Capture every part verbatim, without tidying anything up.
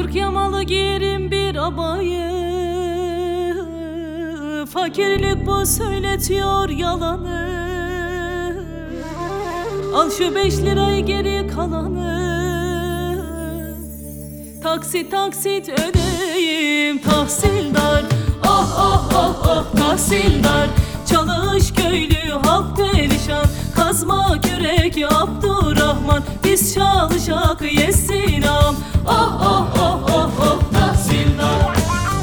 Kırk yamalı giyerim bir abayı, fakirlik bu söyletiyor yalanı. Al şu beş lirayı geri kalanı, taksit taksit ödeyim tahsildar. Oh oh oh oh tahsildar. Çalış köylü halk perişan, kazma kürek Abdurrahman. Biz çalışak yesin am. Oh oh oh oh oh tahsildar.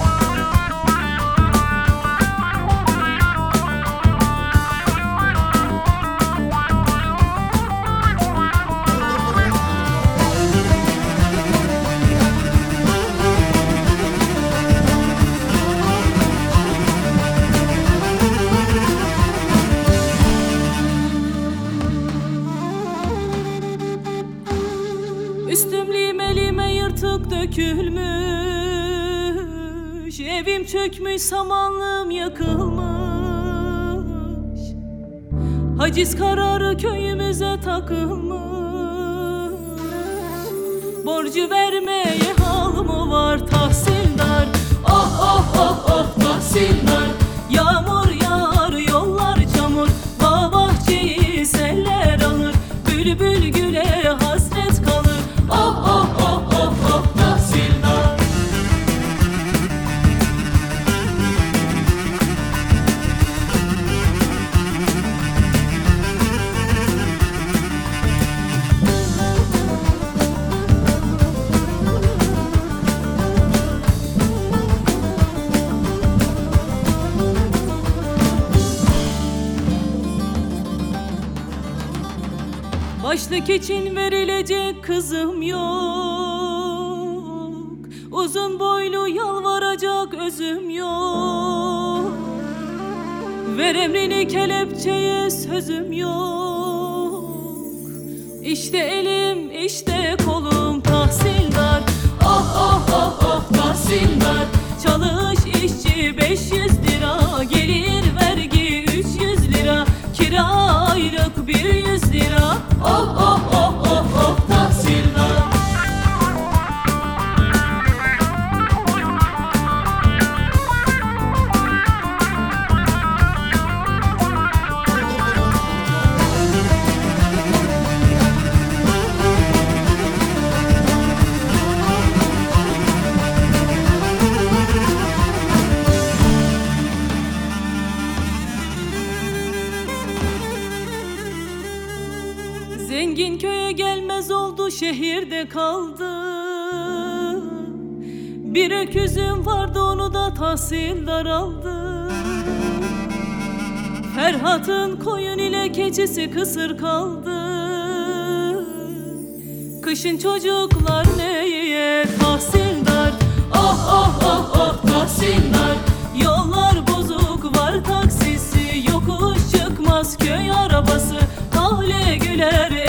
Üstüm lime lime yırtık dökülmüş, evim çökmüş samanlığım yakılmış. Haciz kararı köyümüze takılmış, borcu vermeye hal mı var tahsildar? Oh oh oh oh tahsildar. Yağmur yağar yollar çamur, bağ bahçeyi seller alır. Bülbül güle hasret kalır. Oh oh oh oh oh tahsildar. Başlık için verilecek kızım yok, uzun boylu yalvaracak özüm yok. Ver emrini kelepçeye sözüm yok. İşte elim işte kolum tahsildar. Oh oh oh oh tahsildar. Çalış işçi beş yüz lira, gelir vergi üç yüz lira, kira aylık bir yüz lira. Oh oh oh oh oh tahsildar. Zengin köye gelmez oldu, şehirde kaldı. Bir öküzüm vardı, onu da tahsildar aldı. Ferhat'ın koyun ile keçisi kısır kaldı. Kışın çocuklar neye tahsildar? Oh oh oh oh tahsildar. Yollar bozuk var taksisi, yokuş çıkmaz köy arabası. Hale güler